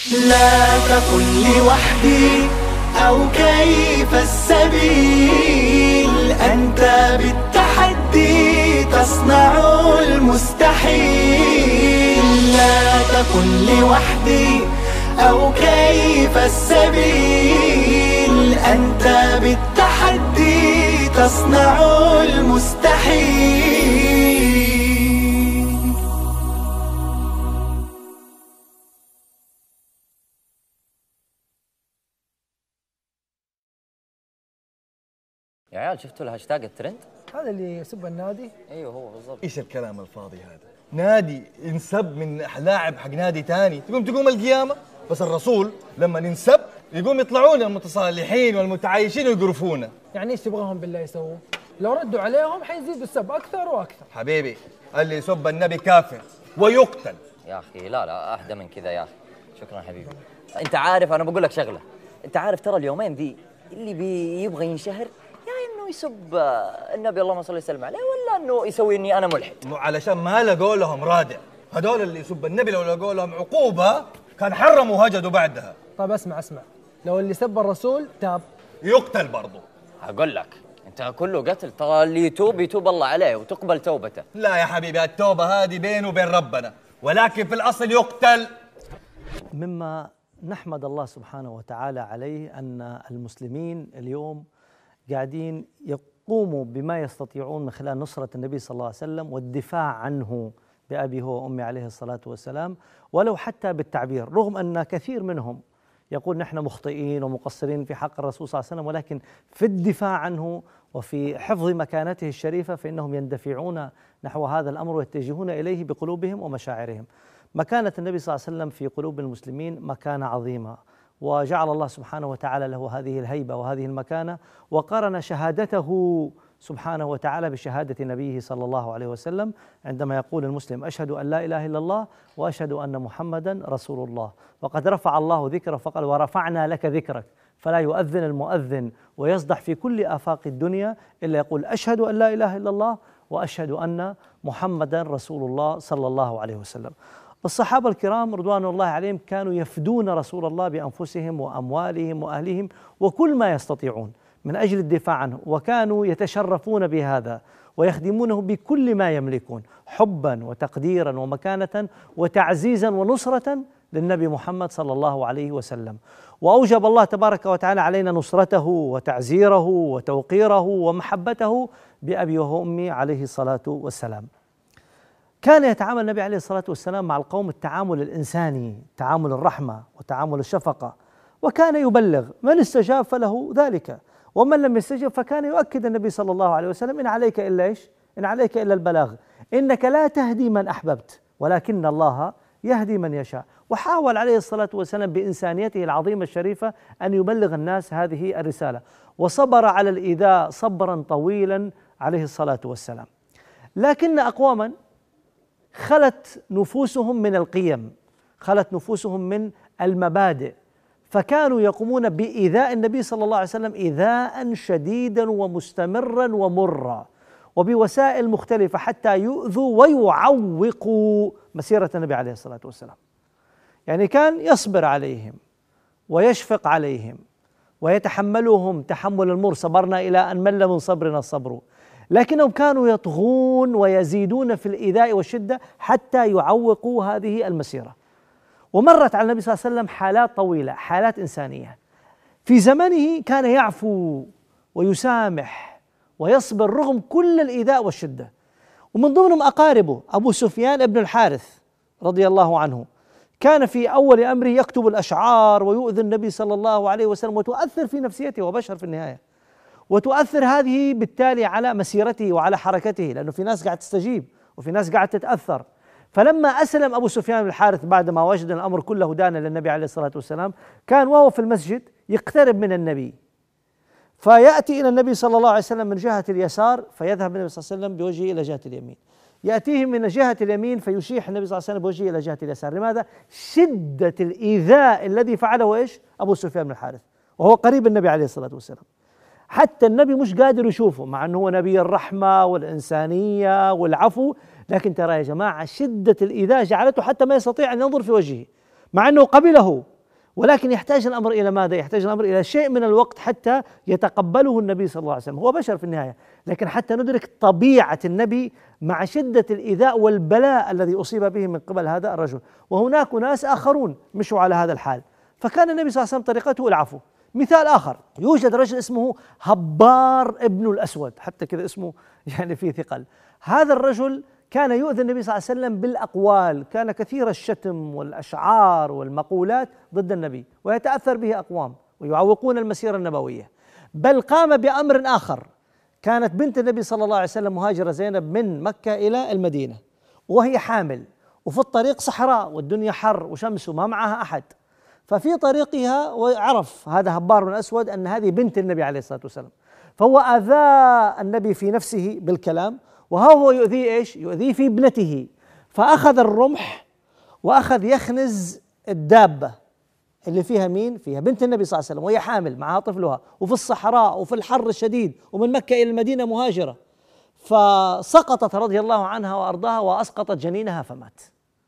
لا تقل لوحدي أو كيف السبيل، أنت بالتحدي تصنع المستحيل. لا تقل لوحدي أو كيف السبيل، أنت بالتحدي تصنع المستحيل. يا عيال شفتوا الهاشتاج الترند؟ هذا اللي يسب النادي؟ ايوه هو بالضبط. ايش الكلام الفاضي هذا؟ نادي ينسب من لاعب حق نادي ثاني تقوم القيامه؟ بس الرسول لما ينسب يقوم يطلعون المتصالحين والمتعايشين ويقرفونا. يعني ايش تبغاهم بالله يسووا؟ لو ردوا عليهم حيزيدوا السب اكثر واكثر. حبيبي اللي يسب النبي كافر ويقتل. يا اخي لا اهدى من كذا يا اخي. شكرا حبيبي. انت عارف انا بقول لك شغله، انت عارف ترى اليومين ذي اللي بيبغى ينشهر انه يسب النبي اللهم صل وسلم عليه، ولا انه يسوي اني انا ملحد. علشان ما لقوا لهم رادع، هذول اللي يسب النبي لو لقوا لهم عقوبه كان حرموا وهجدوا بعدها. طيب اسمع، لو اللي سب الرسول تاب يقتل برضه. اقول لك انت كله قتل، ترى اللي يتوب الله عليه وتقبل توبته. لا يا حبيبي، التوبه هذه بينه وبين ربنا، ولكن في الاصل يقتل. مما نحمد الله سبحانه وتعالى عليه أن المسلمين اليوم قاعدين يقوموا بما يستطيعون من خلال نصرة النبي صلى الله عليه وسلم والدفاع عنه بأبي هو وأمي عليه الصلاة والسلام، ولو حتى بالتعبير، رغم أن كثير منهم يقول نحن مخطئين ومقصرين في حق الرسول صلى الله عليه وسلم، ولكن في الدفاع عنه وفي حفظ مكانته الشريفة فإنهم يندفعون نحو هذا الأمر ويتجهون إليه بقلوبهم ومشاعرهم. مكانة النبي صلى الله عليه وسلم في قلوب المسلمين مكانة عظيمة، وجعل الله سبحانه وتعالى له هذه الهيبة وهذه المكانة، وقارن شهادته سبحانه وتعالى بشهادة نبيه صلى الله عليه وسلم عندما يقول المسلم أشهد أن لا إله إلا الله وأشهد أن محمدا رسول الله. وقد رفع الله ذكره فقال ورفعنا لك ذكرك، فلا يؤذن المؤذن ويصدح في كل آفاق الدنيا إلا يقول أشهد أن لا إله إلا الله وأشهد أن محمدا رسول الله صلى الله عليه وسلم. الصحابة الكرام رضوان الله عليهم كانوا يفدون رسول الله بأنفسهم وأموالهم وأهلهم وكل ما يستطيعون من أجل الدفاع عنه، وكانوا يتشرفون بهذا ويخدمونه بكل ما يملكون حبا وتقديرا ومكانة وتعزيزا ونصرة للنبي محمد صلى الله عليه وسلم. وأوجب الله تبارك وتعالى علينا نصرته وتعزيره وتوقيره ومحبته بأبي وأمي عليه الصلاة والسلام. كان يتعامل النبي عليه الصلاة والسلام مع القوم التعامل الإنساني، تعامل الرحمة وتعامل الشفقة، وكان يبلغ من استجاب فله ذلك، ومن لم يستجب فكان يؤكد النبي صلى الله عليه وسلم إن عليك إلا إيش؟ إن عليك إلا البلاغ، إنك لا تهدي من أحببت ولكن الله يهدي من يشاء. وحاول عليه الصلاة والسلام بإنسانيته العظيمة الشريفة أن يبلغ الناس هذه الرسالة، وصبر على الإيذاء صبرا طويلا عليه الصلاة والسلام. لكن أقواما خلت نفوسهم من القيم، خلت نفوسهم من المبادئ، فكانوا يقومون بإيذاء النبي صلى الله عليه وسلم إيذاء شديدا ومستمرا ومرا وبوسائل مختلفة حتى يؤذوا ويعوقوا مسيرة النبي عليه الصلاة والسلام. يعني كان يصبر عليهم ويشفق عليهم ويتحملهم تحمل المر، صبرنا إلى أن مل من صبرنا الصبر، لكنهم كانوا يطغون ويزيدون في الإيذاء والشدة حتى يعوقوا هذه المسيرة. ومرت على النبي صلى الله عليه وسلم حالات طويلة، حالات إنسانية. في زمنه كان يعفو ويسامح ويصبر رغم كل الإيذاء والشدة، ومن ضمنهم أقاربه أبو سفيان ابن الحارث رضي الله عنه، كان في أول أمره يكتب الأشعار ويؤذي النبي صلى الله عليه وسلم، وتؤثر في نفسيته وبشر في النهاية، وتؤثر هذه بالتالي على مسيرته وعلى حركته، لأنه في ناس قاعد تستجيب وفي ناس قاعد تتأثر. فلما أسلم أبو سفيان بن الحارث بعد ما وجد الأمر كله دانا للنبي عليه الصلاة والسلام، كان وهو في المسجد يقترب من النبي، فيأتي إلى النبي صلى الله عليه وسلم من جهة اليسار فيذهب النبي صلى الله عليه وسلم بوجهه إلى جهة اليمين، يأتيه من جهة اليمين فيشيح النبي صلى الله عليه وسلم بوجهه إلى جهة اليسار. لماذا؟ شدة الإيذاء الذي فعله إيش؟ أبو سفيان بن الحارث، وهو قريب النبي عليه الصلاة والسلام، حتى النبي مش قادر يشوفه مع أنه هو نبي الرحمة والإنسانية والعفو، لكن ترى يا جماعة شدة الإيذاء جعلته حتى ما يستطيع أن ينظر في وجهه، مع أنه قبله ولكن يحتاج الأمر إلى ماذا؟ يحتاج الأمر إلى شيء من الوقت حتى يتقبله النبي صلى الله عليه وسلم. هو بشر في النهاية، لكن حتى ندرك طبيعة النبي مع شدة الإيذاء والبلاء الذي أصيب به من قبل هذا الرجل. وهناك ناس آخرون مشوا على هذا الحال، فكان النبي صلى الله عليه وسلم طريقته العفو. مثال آخر، يوجد رجل اسمه هبار ابن الأسود، حتى كذا اسمه يعني فيه ثقل. هذا الرجل كان يؤذي النبي صلى الله عليه وسلم بالأقوال، كان كثير الشتم والأشعار والمقولات ضد النبي، ويتأثر به أقوام ويعوقون المسيرة النبوية. بل قام بأمر آخر، كانت بنت النبي صلى الله عليه وسلم مهاجرة زينب من مكة إلى المدينة وهي حامل، وفي الطريق صحراء والدنيا حر وشمس وما معها أحد، ففي طريقها وعرف هذا هبار بن الأسود أن هذه بنت النبي عليه الصلاة والسلام، فهو أذى النبي في نفسه بالكلام، وهو يؤذيه ايش؟ يؤذيه في ابنته. فأخذ الرمح وأخذ يخنز الدابة اللي فيها مين؟ فيها بنت النبي صلى الله عليه وسلم وهي حامل معها طفلها، وفي الصحراء وفي الحر الشديد، ومن مكة إلى المدينة مهاجرة، فسقطت رضي الله عنها وأرضاها وأسقطت جنينها فمات.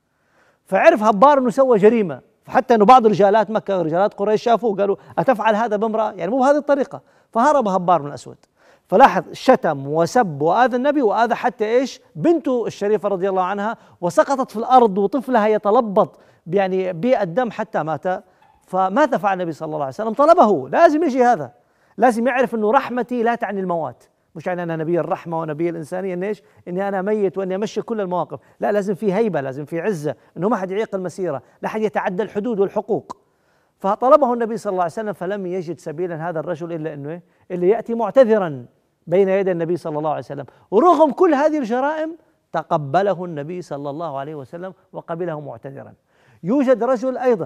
فعرف هبار أنه سوى جريمة، فحتى أنه بعض رجالات مكة رجالات قريش شافوه قالوا أتفعل هذا بامرأة؟ يعني مو بهذه الطريقة. فهرب هبار بن الأسود، فلاحظ شتم وسب وآذى النبي وآذى حتى ايش؟ بنته الشريفة رضي الله عنها، وسقطت في الأرض وطفلها يتلبط يعني بالدم حتى مات. فماذا فعل النبي صلى الله عليه وسلم؟ طلبه، لازم يجي هذا، لازم يعرف انه رحمتي لا تعني الموات، مش يعني انا نبي الرحمة ونبي الإنسانية ان ايش؟ اني انا ميت واني امشي كل المواقف، لا، لازم في هيبة، لازم في عزة، انه ما حد يعيق المسيرة، لا حد يتعدى الحدود والحقوق. فطلبه النبي صلى الله عليه وسلم، فلم يجد سبيلا هذا الرجل الا انه اللي يأتي معتذرا بين يدي النبي صلى الله عليه وسلم. ورغم كل هذه الجرائم تقبله النبي صلى الله عليه وسلم وقبله معتذرا. يوجد رجل أيضا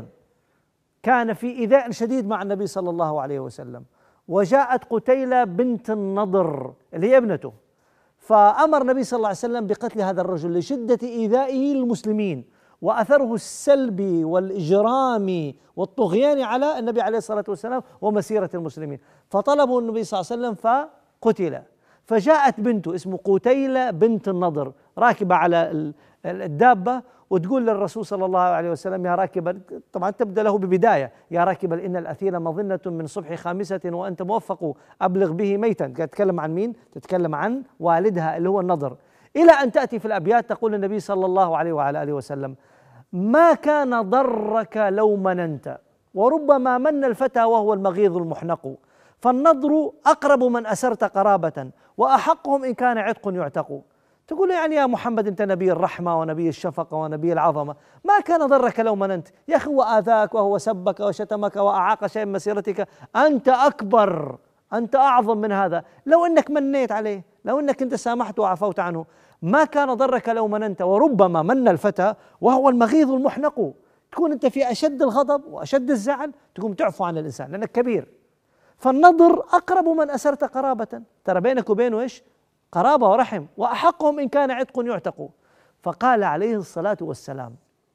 كان في إيذاء شديد مع النبي صلى الله عليه وسلم، وجاءت قتيلة بنت النضر اللي هي ابنته، فأمر النبي صلى الله عليه وسلم بقتل هذا الرجل لشدة إيذائه للمسلمين وأثره السلبي والإجرامي والطغيان على النبي عليه الصلاة والسلام ومسيرة المسلمين. فطلبوا النبي صلى الله عليه وسلم فقتل. فجاءت بنته اسمه قتيلة بنت النضر راكبة على الدابة وتقول للرسول صلى الله عليه وسلم: يا راكبا، طبعا تبدأ له ببداية: يا راكبا إن الأثيل مظنة من صبح خامسة وأنت موفق، أبلغ به ميتا. تتكلم عن مين؟ تتكلم عن والدها اللي هو النضر، إلى أن تأتي في الأبيات تقول النبي صلى الله عليه وعلى آله وسلم: ما كان ضرك لو مننت، وربما من الفتى وهو المغيظ المحنق، فالنضر أقرب من أسرت قرابة، وأحقهم إن كان عتق يعتق. تقول يعني يا محمد أنت نبي الرحمة ونبي الشفقة ونبي العظمة، ما كان ضرك لو مننت. يا أخي هو آذاك وهو سبك وشتمك وأعاق شيء من مسيرتك، أنت أكبر، أنت أعظم من هذا. لو أنك منيت عليه، لو أنك أنت سامحت وعفوت عنه، ما كان ضرك لو مننت، وربما من الفتى وهو المغيظ المحنق. تكون أنت في أشد الغضب وأشد الزعل تقوم تعفو عن الإنسان لأنك كبير. فالنضر أقرب من أسرت قرابة، ترى بينك وبينه إيش؟ قرابة ورحم، وأحقهم إن كان عتق يعتق. فقال عليه الصلاة والسلام: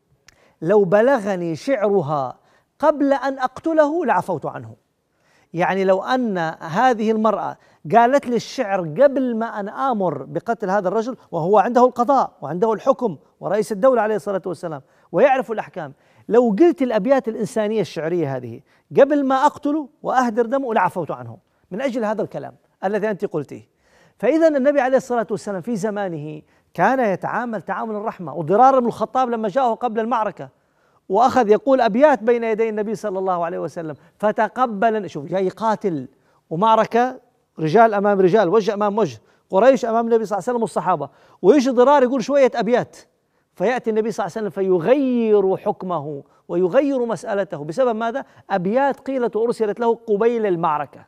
لو بلغني شعرها قبل أن أقتله لعفوت عنه. يعني لو أن هذه المرأة قالت لي الشعر قبل ما أن آمر بقتل هذا الرجل، وهو عنده القضاء وعنده الحكم ورئيس الدولة عليه الصلاة والسلام ويعرف الأحكام، لو قلت الأبيات الإنسانية الشعرية هذه قبل ما أقتله وأهدر دمه لعفوت عنه من أجل هذا الكلام الذي أنت قلتيه. فإذا النبي عليه الصلاة والسلام في زمانه كان يتعامل تعامل الرحمة. وضرار بن الخطاب لما جاءه قبل المعركة وأخذ يقول أبيات بين يدي النبي صلى الله عليه وسلم فتقبل، شوف جاي قاتل ومعركة، رجال أمام رجال، وجه أمام وجه، قريش أمام النبي صلى الله عليه وسلم والصحابة، ويجي ضرار يقول شوية أبيات، فيأتي النبي صلى الله عليه وسلم فيغير حكمه ويغير مسألته بسبب ماذا؟ أبيات قيلت وأرسلت له قبيل المعركة.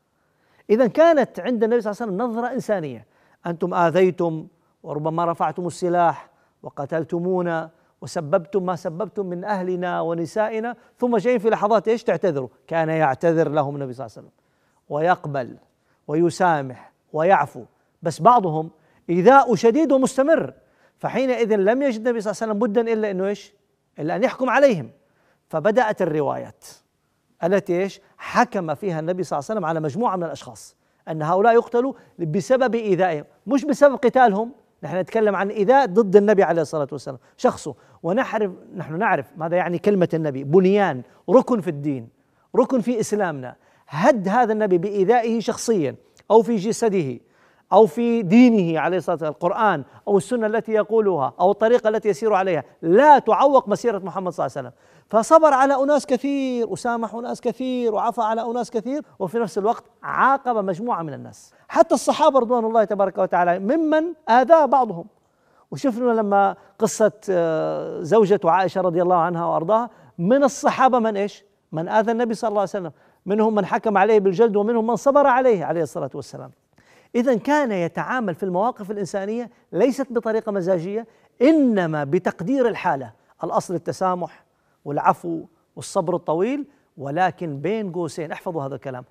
إذا كانت عند النبي صلى الله عليه وسلم نظرة إنسانية: أنتم آذيتم وربما رفعتم السلاح وقتلتمونا وسببتم ما سببتم من أهلنا ونسائنا، ثم جايين في لحظات إيش؟ تعتذروا. كان يعتذر لهم النبي صلى الله عليه وسلم ويقبل ويسامح ويعفو، بس بعضهم إيذاء شديد ومستمر، فحينئذ لم يجد النبي صلى الله عليه وسلم بدا إلا أنه إيش؟ إلا أن يحكم عليهم. فبدأت الروايات التي إيش؟ حكم فيها النبي صلى الله عليه وسلم على مجموعة من الأشخاص أن هؤلاء يقتلوا بسبب إيذائهم، مش بسبب قتالهم، نحن نتكلم عن إيذاء ضد النبي عليه الصلاة والسلام شخصه. نحن نعرف ماذا يعني كلمة النبي، بنيان، ركن في الدين، ركن في إسلامنا. هد هذا النبي بإيذائه شخصيا أو في جسده أو في دينه عليه الصلاة والسلام، القرآن أو السنة التي يقولها أو الطريقة التي يسير عليها لا تعوق مسيرة محمد صلى الله عليه وسلم. فصبر على أناس كثير وسامح أناس كثير وعفى على أناس كثير، وفي نفس الوقت عاقب مجموعة من الناس، حتى الصحابة رضوان الله تبارك وتعالى ممن آذى بعضهم. وشفنا لما قصة زوجة عائشة رضي الله عنها وأرضاها، من الصحابة من إيش؟ من آذى النبي صلى الله عليه وسلم، منهم من حكم عليه بالجلد ومنهم من صبر عليه عليه الصلاة والسلام. إذن كان يتعامل في المواقف الإنسانية ليست بطريقة مزاجية، إنما بتقدير الحالة. الأصل التسامح والعفو والصبر الطويل، ولكن بين قوسين احفظوا هذا الكلام: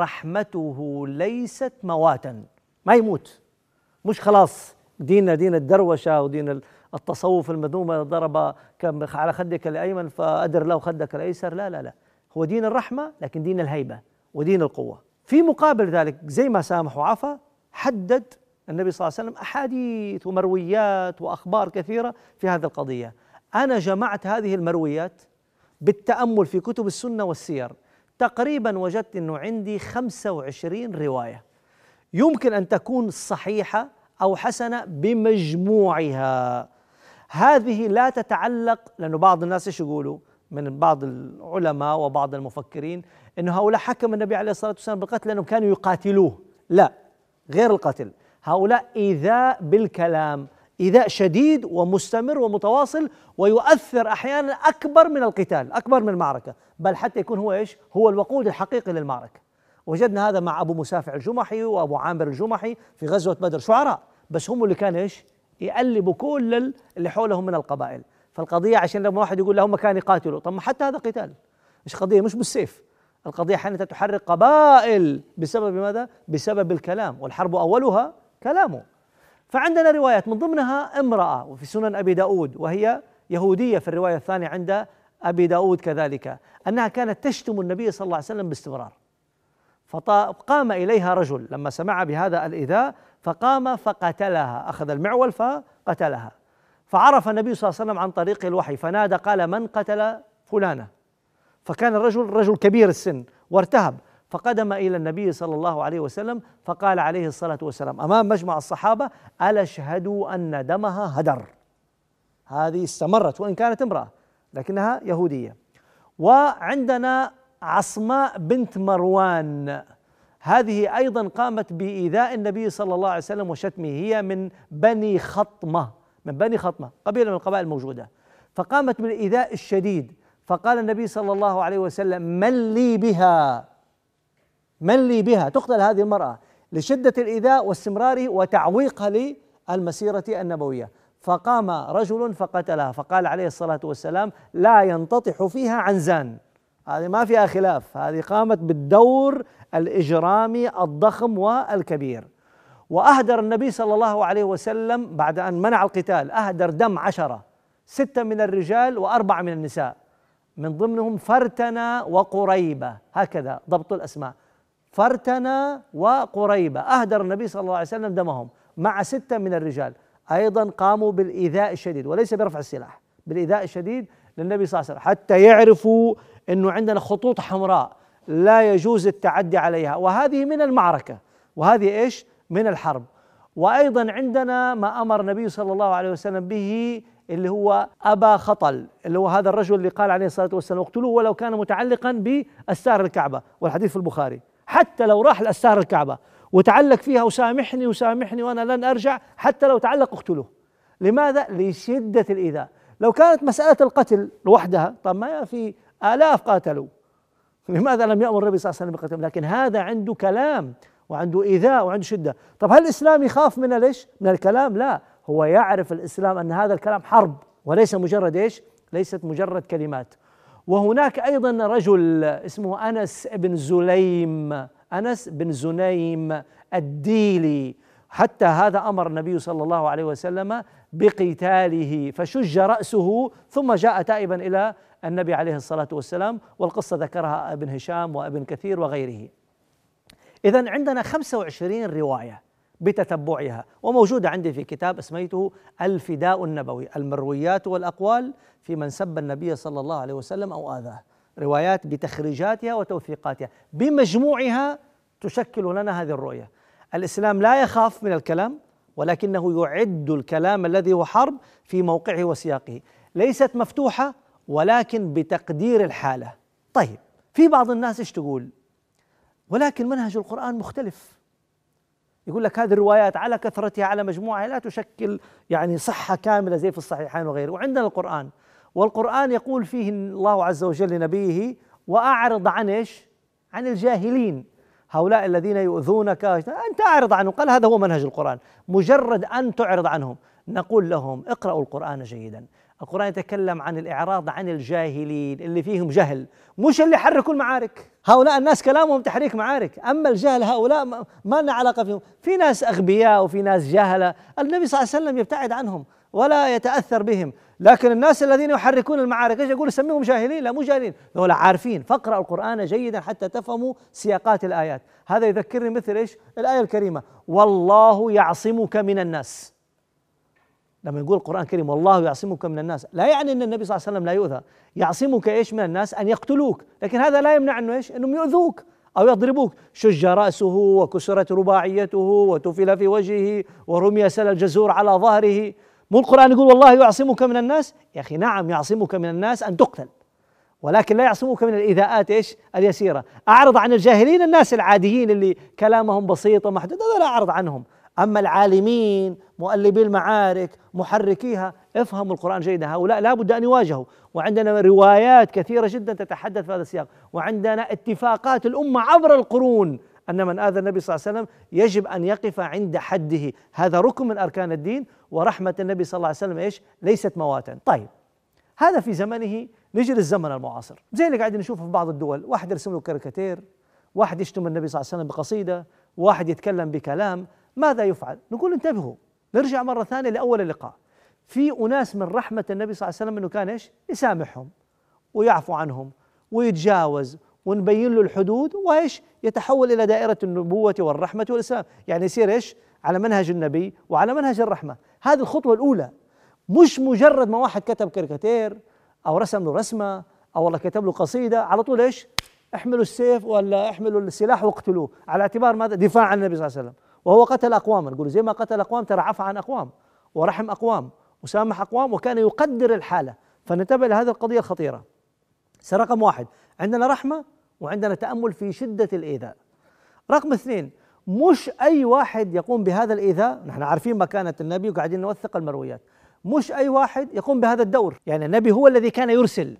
رحمته ليست مواتا، ما يموت، مش خلاص دين الدروشة ودين التصوف المذموم، ضرب على خدك الأيمن فأدر له خدك الأيسر. لا لا لا، هو دين الرحمة لكن دين الهيبة ودين القوة. في مقابل ذلك زي ما سامح وعفى، حدد النبي صلى الله عليه وسلم أحاديث ومرويات وأخبار كثيرة في هذه القضية. أنا جمعت هذه المرويات بالتأمل في كتب السنة والسير، تقريبا وجدت أنه عندي 25 رواية يمكن أن تكون صحيحة أو حسنة بمجموعها. هذه لا تتعلق، لأنه بعض الناس إيش يقولوا من بعض العلماء وبعض المفكرين أنه هؤلاء حكم النبي عليه الصلاة والسلام بالقتل لأنهم كانوا يقاتلوه. لا، غير القتل، هؤلاء إيذاء بالكلام، إيذاء شديد ومستمر ومتواصل، ويؤثر أحيانا أكبر من القتال، أكبر من المعركة، بل حتى يكون هو إيش؟ هو الوقود الحقيقي للمعركة. وجدنا هذا مع أبو مسافع الجمحي وأبو عامر الجمحي في غزوة بدر، شعراء بس هم اللي كانوا إيش؟ يقلبوا كل اللي حولهم من القبائل. فالقضية عشان لما واحد يقول لهم كان يقاتلوا، طب ما حتى هذا قتال، مش قضية مش بالسيف، القضية أحيانا تحرك قبائل بسبب ماذا؟ بسبب الكلام، والحرب أولها كلامه. فعندنا روايات من ضمنها امرأة وفي سنن أبي داود، وهي يهودية في الرواية الثانية عند أبي داود كذلك، أنها كانت تشتم النبي صلى الله عليه وسلم باستمرار. فقام إليها رجل لما سمع بهذا الإيذاء، فقام فقتلها، أخذ المعول فقتلها. فعرف النبي صلى الله عليه وسلم عن طريق الوحي فنادى قال: من قتل فلانة؟ فكان الرجل رجل كبير السن وارتهب، فقدم إلى النبي صلى الله عليه وسلم فقال عليه الصلاة والسلام أمام مجمع الصحابة: ألا اشهدوا أن دمها هدر. هذه استمرت وإن كانت امرأة لكنها يهودية. وعندنا عصماء بنت مروان، هذه أيضا قامت بإيذاء النبي صلى الله عليه وسلم وشتمه، هي من بني خطمة، قبيلة من القبائل الموجودة، فقامت بالإيذاء الشديد. فقال النبي صلى الله عليه وسلم: من لي بها، تقتل هذه المرأة لشدة الإيذاء واستمراره وتعويقها للمسيرة النبوية. فقام رجل فقتلها، فقال عليه الصلاة والسلام: لا ينتطح فيها عنزان. هذه ما فيها خلاف، هذه قامت بالدور الإجرامي الضخم والكبير. وأهدر النبي صلى الله عليه وسلم بعد أن منع القتال، أهدر دم 10، 6 من الرجال و4 من النساء، من ضمنهم فرتنة وقريبة، هكذا ضبط الأسماء، فرتنة وقريبة، أهدر النبي صلى الله عليه وسلم دمهم مع 6 من الرجال. أيضا قاموا بالإيذاء الشديد، وليس برفع السلاح، بالإيذاء الشديد للنبي صلى الله عليه وسلم، حتى يعرفوا أنه عندنا خطوط حمراء لا يجوز التعدي عليها، وهذه من المعركة، وهذه إيش؟ من الحرب. وأيضا عندنا ما أمر النبي صلى الله عليه وسلم به، اللي هو أبا خطل، اللي هو هذا الرجل اللي قال عليه الصلاة والسلام: اقتلوه ولو كان متعلقا بأستار الكعبة، والحديث في البخاري، حتى لو راح لأستار الكعبة وتعلق فيها وسامحني وأنا لن أرجع، حتى لو تعلق اقتلوه. لماذا؟ لشدة الإيذاء. لو كانت مسألة القتل لوحدها، طب ما في آلاف قاتلوا، لماذا لم يأمر النبي صلى الله عليه وسلم بقتلهم؟ لكن هذا عنده كلام وعنده إيذاء وعنده شدة. طب هل الإسلام يخاف من ليش؟ من الكلام؟ لا، هو يعرف الإسلام أن هذا الكلام حرب وليس مجرد إيش؟ ليست مجرد كلمات. وهناك أيضا رجل اسمه أنس بن زنيم الديلي، حتى هذا أمر النبي صلى الله عليه وسلم بقتاله، فشج رأسه ثم جاء تائبا إلى النبي عليه الصلاة والسلام، والقصة ذكرها ابن هشام وابن كثير وغيره. إذن عندنا 25 رواية بتتبعها، وموجودة عندي في كتاب اسميته الفداء النبوي، المرويات والأقوال في من سب النبي صلى الله عليه وسلم أو آذاه، روايات بتخريجاتها وتوثيقاتها بمجموعها تشكل لنا هذه الرؤية. الإسلام لا يخاف من الكلام، ولكنه يعد الكلام الذي هو حرب في موقعه وسياقه، ليست مفتوحة ولكن بتقدير الحالة. طيب، في بعض الناس ايش تقول؟ ولكن منهج القرآن مختلف. يقول لك هذه الروايات على كثرتها على مجموعها لا تشكل يعني صحة كاملة زي في الصحيحين وغيره، وعندنا القرآن، والقرآن يقول فيه الله عز وجل لنبيه: وأعرض عن ايش؟ عن الجاهلين، هؤلاء الذين يؤذونك أنت أعرض عنهم. قال هذا هو منهج القرآن، مجرد أن تعرض عنهم. نقول لهم: اقرأوا القرآن جيدا. القرآن يتكلم عن الإعراض عن الجاهلين اللي فيهم جهل، مش اللي حركوا المعارك. هؤلاء الناس كلامهم تحريك معارك، أما الجهل هؤلاء ما لنا علاقة فيهم. في ناس أغبياء وفي ناس جهلة، النبي صلى الله عليه وسلم يبتعد عنهم ولا يتأثر بهم. لكن الناس الذين يحركون المعارك ايش يقول؟ سميهم جاهلين؟ لا، مو جاهلين، ولا عارفين. فاقرأوا القرآن جيدا حتى تفهموا سياقات الآيات. هذا يذكرني مثل ايش؟ الآية الكريمة: والله يعصمك من الناس. لما يقول القرآن الكريم والله يعصمك من الناس، لا يعني ان النبي صلى الله عليه وسلم لا يؤذى. يعصمك ايش من الناس؟ ان يقتلوك، لكن هذا لا يمنع انه ايش؟ انهم يؤذوك او يضربوك. شج رأسه وكسرت رباعيته وتفل في وجهه ورمي سل الجزور على ظهره. مو القرآن يقول والله يعصمك من الناس؟ يا أخي نعم، يعصمك من الناس أن تقتل، ولكن لا يعصمك من الإيذاءات ايش؟ اليسيرة. أعرض عن الجاهلين، الناس العاديين اللي كلامهم بسيط ومحدود، هذا لا أعرض عنهم. أما العالمين مؤلبي المعارك محركيها، افهموا القرآن جيدا، هؤلاء لا بد أن يواجهوا. وعندنا روايات كثيرة جدا تتحدث في هذا السياق، وعندنا اتفاقات الأمة عبر القرون أن من آذى النبي صلى الله عليه وسلم يجب أن يقف عند حده. هذا ركن من أركان الدين، ورحمة النبي صلى الله عليه وسلم ايش؟ ليست مواتا. طيب، هذا في زمنه. نجي للزمن المعاصر، زي اللي قاعدين نشوفه في بعض الدول، واحد يرسم له كاريكاتير، واحد يشتم النبي صلى الله عليه وسلم بقصيدة، واحد يتكلم بكلام. ماذا يفعل؟ نقول انتبهوا، نرجع مرة ثانية لأول اللقاء. في أناس من رحمة النبي صلى الله عليه وسلم أنه كان إيش؟ يسامحهم ويعفو عنهم ويتجاوز، ونبين له الحدود، وإيش؟ يتحول إلى دائرة النبوة والرحمة والإسلام، يعني يصير إيش؟ على منهج النبي وعلى منهج الرحمة. هذه الخطوة الأولى، مش مجرد ما واحد كتب كاريكاتير أو رسم له رسمة أو والله كتب له قصيدة على طول إيش؟ احملوا السيف ولا احملوا السلاح واقتلوه، على اعتبار ماذا؟ دفاع عن النبي صلى الله عليه وسلم. وهو قتل أقواما، نقول زي ما قتل أقوام ترى عفى عن أقوام ورحم أقوام وسامح أقوام، وكان يقدر الحالة. فننتبه لهذه القضية الخطيرة. رقم واحد، عندنا رحمة وعندنا تأمل في شدة الإيذاء. رقم اثنين، مش أي واحد يقوم بهذا الإيذاء. نحن عارفين مكانة النبي وقاعدين نوثق المرويات، مش أي واحد يقوم بهذا الدور. يعني النبي هو الذي كان يرسل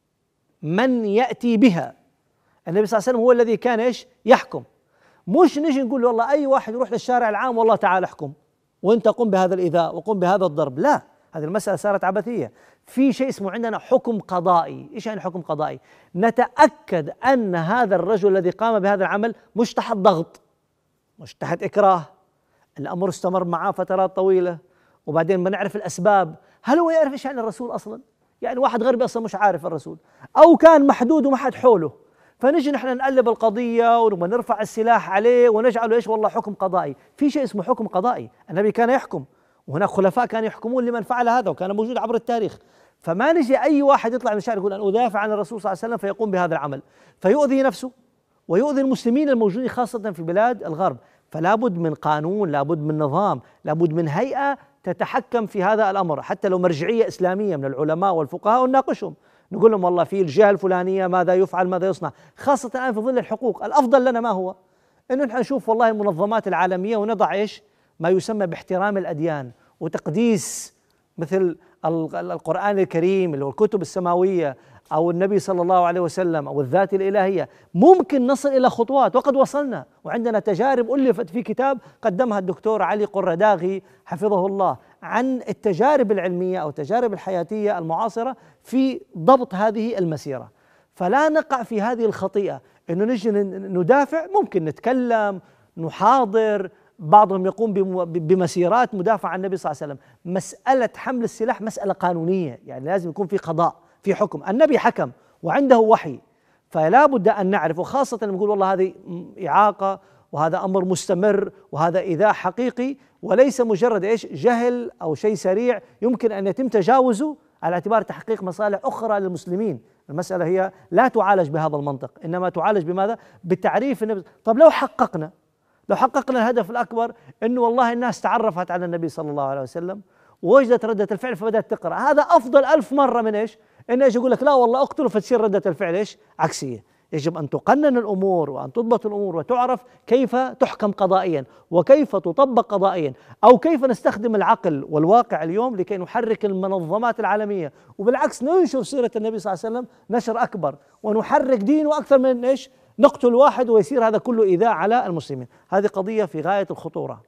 من يأتي بها، النبي صلى الله عليه وسلم هو الذي كان إيش؟ يحكم. مش نجي نقول والله أي واحد يروح للشارع العام والله تعال احكم وأنت قم بهذا الإيذاء وقم بهذا الضرب. لا، هذه المسألة صارت عبثية. في شيء اسمه عندنا حكم قضائي. إيش يعني حكم قضائي؟ نتأكد أن هذا الرجل الذي قام بهذا العمل مش تحت ضغط، مش تحت إكراه، الأمر استمر معاه فترات طويلة، وبعدين ما نعرف الأسباب. هل هو يعرف إيش يعني الرسول أصلا؟ يعني واحد غربي أصلا مش عارف الرسول، أو كان محدود وما حد حوله، فنجي نحن نقلب القضية ونرفع السلاح عليه ونجعله ايش؟ والله حكم قضائي. في شيء اسمه حكم قضائي، النبي كان يحكم وهناك خلفاء كانوا يحكمون لمن فعل هذا، وكان موجود عبر التاريخ. فما نجي اي واحد يطلع من الشارع يقول انا ادافع عن الرسول صلى الله عليه وسلم فيقوم بهذا العمل، فيؤذي نفسه ويؤذي المسلمين الموجودين خاصة في بلاد الغرب. فلا بد من قانون، لا بد من نظام، لا بد من هيئة تتحكم في هذا الأمر، حتى لو مرجعية إسلامية من العلماء والفقهاء ونناقشهم، نقول لهم والله في الجهة الفلانية ماذا يفعل ماذا يصنع، خاصة الآن في ظل الحقوق. الأفضل لنا ما هو؟ إنه نحن نشوف والله المنظمات العالمية ونضع إيش؟ ما يسمى باحترام الأديان وتقديس، مثل القرآن الكريم اللي هو الكتب السماوية أو النبي صلى الله عليه وسلم أو الذات الإلهية. ممكن نصل إلى خطوات وقد وصلنا، وعندنا تجارب ألفت في كتاب قدمها الدكتور علي قرداغي حفظه الله عن التجارب العلمية أو التجارب الحياتية المعاصرة في ضبط هذه المسيرة. فلا نقع في هذه الخطيئة إنه نجي ندافع، ممكن نتكلم نحاضر، بعضهم يقوم بمسيرات مدافعة عن النبي صلى الله عليه وسلم. مسألة حمل السلاح مسألة قانونية، يعني لازم يكون في قضاء، في حكم، النبي حكم وعنده وحي، فلا بد أن نعرف. وخاصة لما نقول والله هذه إعاقة وهذا أمر مستمر، وهذا إيذاء حقيقي وليس مجرد جهل أو شيء سريع يمكن أن يتم تجاوزه على اعتبار تحقيق مصالح أخرى للمسلمين. المسألة هي لا تعالج بهذا المنطق، إنما تعالج بماذا؟ بالتعريف النبي. طب لو حققنا الهدف الأكبر أنه والله الناس تعرفت على النبي صلى الله عليه وسلم ووجدت ردة الفعل فبدأت تقرأ، هذا أفضل 1000 مرة من إن يقول لك لا والله أقتله فتصير ردة الفعل عكسية. يجب أن تقنن الأمور وأن تضبط الأمور وتعرف كيف تحكم قضائيا وكيف تطبق قضائيا، أو كيف نستخدم العقل والواقع اليوم لكي نحرك المنظمات العالمية، وبالعكس ننشر سيرة النبي صلى الله عليه وسلم نشر أكبر ونحرك دينه أكثر من نقتل واحد ويصير هذا كله إيذاء على المسلمين. هذه قضية في غاية الخطورة.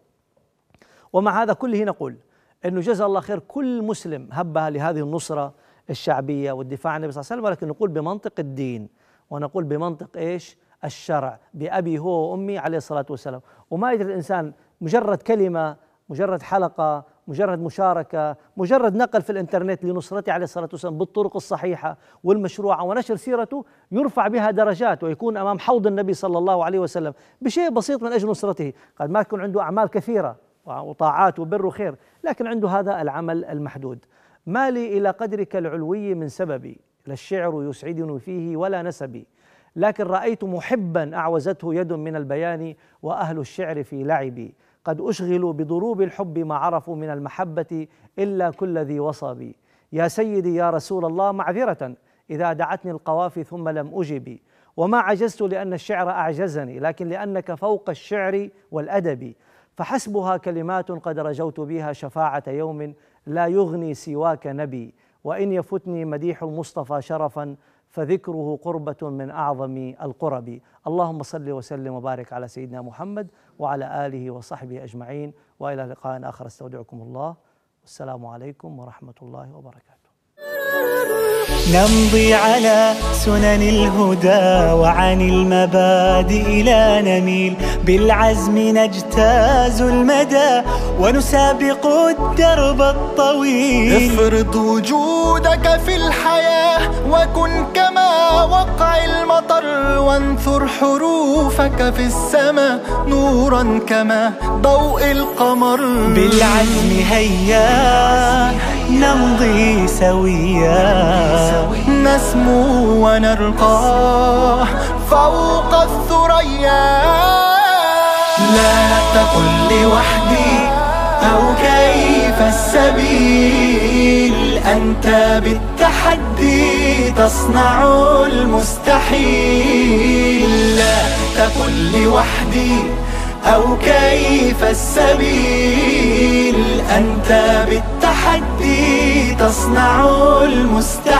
ومع هذا كله نقول أنه جزا الله خير كل مسلم هبها لهذه النصرة الشعبية والدفاع عن النبي صلى الله عليه وسلم، ولكن نقول بمنطق الدين ونقول بمنطق الشرع، بأبي هو وأمي عليه الصلاة والسلام. وما يجري الإنسان مجرد كلمة، مجرد حلقة، مجرد مشاركة، مجرد نقل في الإنترنت لنصرته عليه الصلاة والسلام بالطرق الصحيحة والمشروعة ونشر سيرته يرفع بها درجات ويكون أمام حوض النبي صلى الله عليه وسلم بشيء بسيط من أجل نصرته. قد ما يكون عنده أعمال كثيرة وطاعات وبر وخير، لكن عنده هذا العمل المحدود. ما لي إلى قدرك العلوي من سببي، لا الشعر يسعدني فيه ولا نسبي، لكن رأيت محبا أعوزته يد من البيان وأهل الشعر في لعبي، قد أشغلوا بضروب الحب ما عرفوا من المحبة إلا كل ذي وصبي. يا سيدي يا رسول الله معذرة إذا دعتني القوافي ثم لم أجب، وما عجزت لأن الشعر أعجزني، لكن لأنك فوق الشعر والأدب، فحسبها كلمات قد رجوت بها شفاعة يوم لا يغني سواك نبي، وإن يفتني مديح المصطفى شرفا فذكره قربة من أعظم القرب. اللهم صل وسلم وبارك على سيدنا محمد وعلى آله وصحبه أجمعين، وإلى لقاء آخر استودعكم الله، والسلام عليكم ورحمة الله وبركاته. نمضي على سنن الهدى وعن المبادئ لا نميل، بالعزم نجتاز المدى ونسابق الدرب الطويل. افرض وجودك في الحياة وكن كما وقع المطر، وانثر حروفك في السماء نورا كما ضوء القمر. بالعزم هيا نمضي سويا، نسمو ونرقى فوق الثريا. لا تقل لوحدي أو كيف السبيل، أنت بالتحدي تصنع المستحيل. لا تقل لوحدي أو كيف السبيل، أنت بالتحدي تصنع المستحيل.